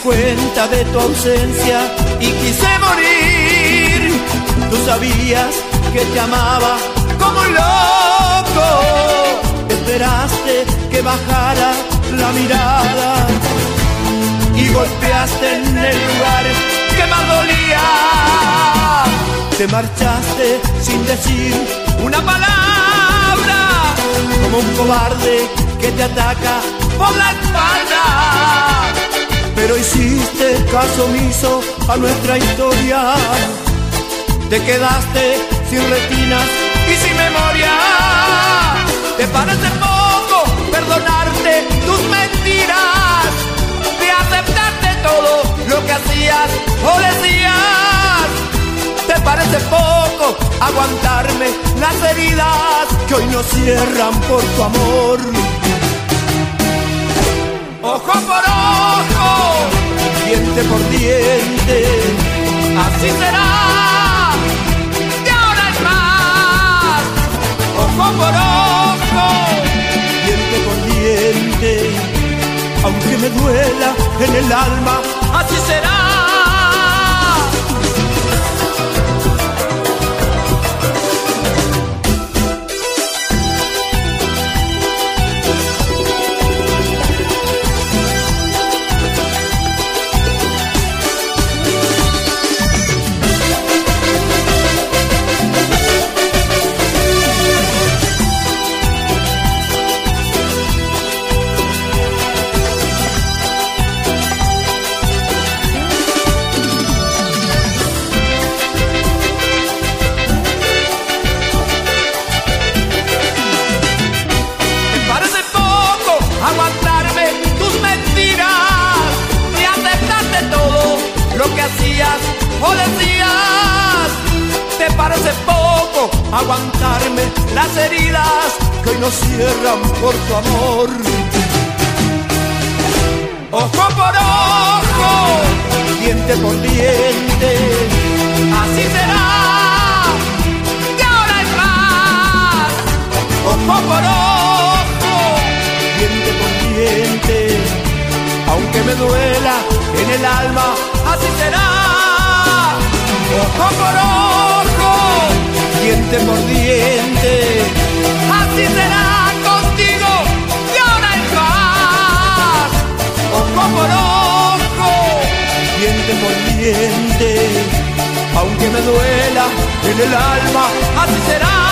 cuenta de tu ausencia y quise morir. Tú sabías que te amaba como un loco. Esperaste que bajara la mirada y golpeaste en el lugar que más dolía. Te marchaste sin decir una palabra, como un cobarde que te ataca por la espalda. Pero hiciste caso omiso a nuestra historia. Te quedaste sin retinas y sin memoria. ¿Te parece poco perdonarte tus mentiras? De aceptarte todo lo que hacías o decías. ¿Te parece poco aguantarme las heridas que hoy no cierran por tu amor? Ojo por ojo, diente por diente, así será, de ahora en más. Ojo por ojo, diente por diente, aunque me duela en el alma, así será. O decías, te parece poco aguantarme las heridas que hoy no cierran por tu amor. Ojo por ojo, diente por diente, así será, de ahora en más. Ojo por ojo, diente por diente, aunque me duela en el alma, así será. Ojo por ojo, diente por diente, así será contigo de ahora en más. Ojo por ojo, diente por diente, aunque me duela en el alma, así será.